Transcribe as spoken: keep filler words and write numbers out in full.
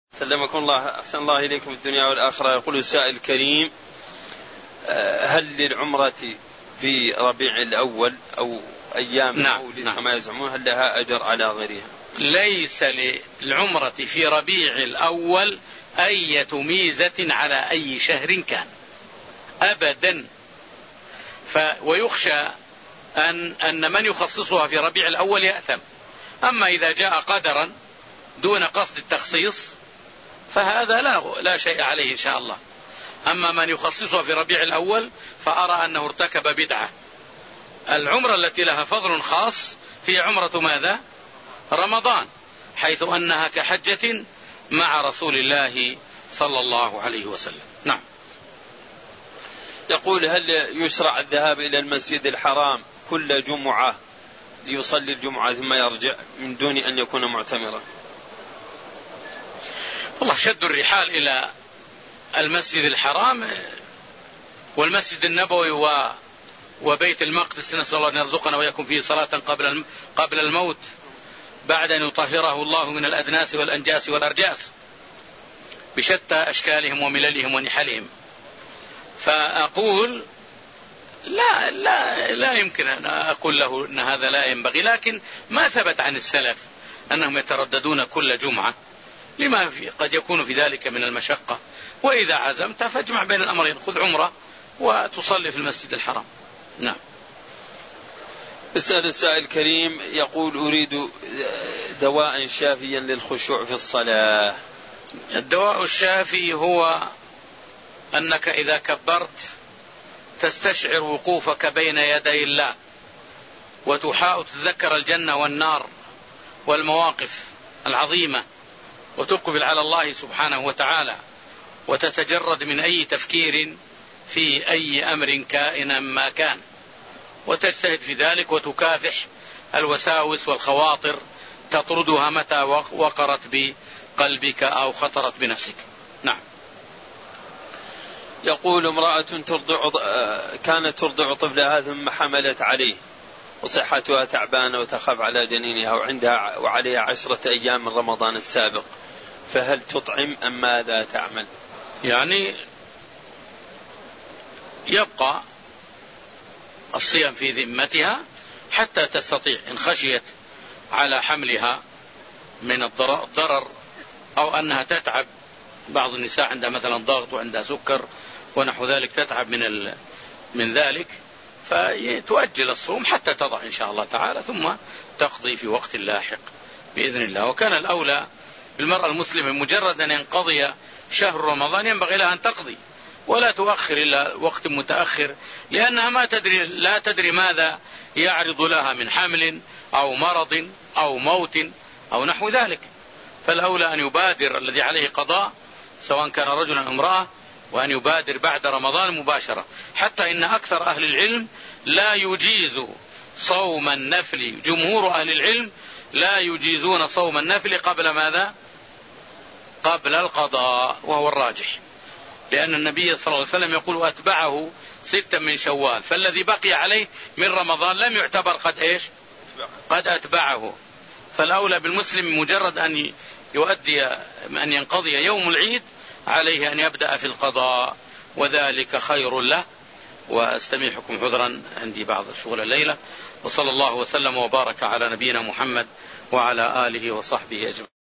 سلمكم الله، أحسن الله إليكم في الدنيا والآخرة. يقول السائل الكريم: هل للعمرة في ربيع الأول أو أيام نعم المولد نعم. كما يزعمون، هل لها أجر على غيرها؟ ليس للعمرة في ربيع الأول أي ميزة على أي شهر كان أبدا. ف ويخشى أن, أن من يخصصها في ربيع الأول يأثم. أما إذا جاء قدرا دون قصد التخصيص فهذا لا, لا شيء عليه إن شاء الله. أما من يخصصها في ربيع الأول فأرى أنه ارتكب بدعة. العمرة التي لها فضل خاص هي عمرة ماذا؟ رمضان، حيث أنها كحجة مع رسول الله صلى الله عليه وسلم. نعم. يقول: هل يشرع الذهاب إلى المسجد الحرام كل جمعة ليصلي الجمعة ثم يرجع من دون أن يكون معتمرا؟ والله شد الرحال إلى المسجد الحرام والمسجد النبوي وبيت المقدس، نسأل الله أن يرزقنا ويكون فيه صلاة قبل قبل الموت بعد أن يطهره الله من الأدناس والأنجاس والأرجاس بشتى أشكالهم ومللهم ونحلهم. فأقول لا لا لا يمكن أن أقول له أن هذا لا ينبغي، لكن ما ثبت عن السلف أنهم يترددون كل جمعة لما في قد يكون في ذلك من المشقة. وإذا عزمت فاجمع بين الأمرين، خذ عمرة وتصلي في المسجد الحرام. نعم. اسأل السائل الكريم يقول: أريد دواء شافيا للخشوع في الصلاة. الدواء الشافي هو أنك إذا كبرت تستشعر وقوفك بين يدي الله وتحاول تتذكر الجنة والنار والمواقف العظيمة وتقبل على الله سبحانه وتعالى وتتجرد من أي تفكير في أي أمر كائنا ما كان، وتجتهد في ذلك وتكافح الوساوس والخواطر تطردها متى وقرت بقلبك أو خطرت بنفسك. نعم. يقول: امرأة ترضع كانت ترضع طفلها ثم حملت عليه وصحتها تعبانة وتخاف على جنينها وعندها وعليها عشرة أيام من رمضان السابق، فهل تطعم أم ماذا تعمل؟ يعني يبقى الصيام في ذمتها حتى تستطيع، إن خشيت على حملها من الضرر أو أنها تتعب. بعض النساء عندها مثلا ضغط وعندها سكر ونحو ذلك تتعب من من ذلك، فتؤجل الصوم حتى تضع إن شاء الله تعالى ثم تقضي في وقت لاحق بإذن الله. وكان الأولى بالمرأة المسلمة مجرد أن ينقضي شهر رمضان ينبغي لها أن تقضي ولا تؤخر إلى وقت متأخر، لأنها ما تدري لا تدري ماذا يعرض لها من حمل أو مرض أو موت أو نحو ذلك. فالأولى أن يبادر الذي عليه قضاء سواء كان رجلا أو امرأة، وأن يبادر بعد رمضان مباشرة، حتى إن أكثر أهل العلم لا يجيز صوم النفل. جمهور أهل العلم لا يجيزون صوم النفل قبل ماذا؟ قبل القضاء، وهو الراجح، لأن النبي صلى الله عليه وسلم يقول: أتبعه ستا من شوال، فالذي بقي عليه من رمضان لم يعتبر قد إيش؟ قد أتبعه. فالأولى بالمسلم مجرد أن يؤدي أن ينقضي يوم العيد عليه أن يبدأ في القضاء، وذلك خير له. واستميحكم عذرا عندي بعض الشغل الليلة، وصلى الله وسلم وبارك على نبينا محمد وعلى آله وصحبه أجمعين.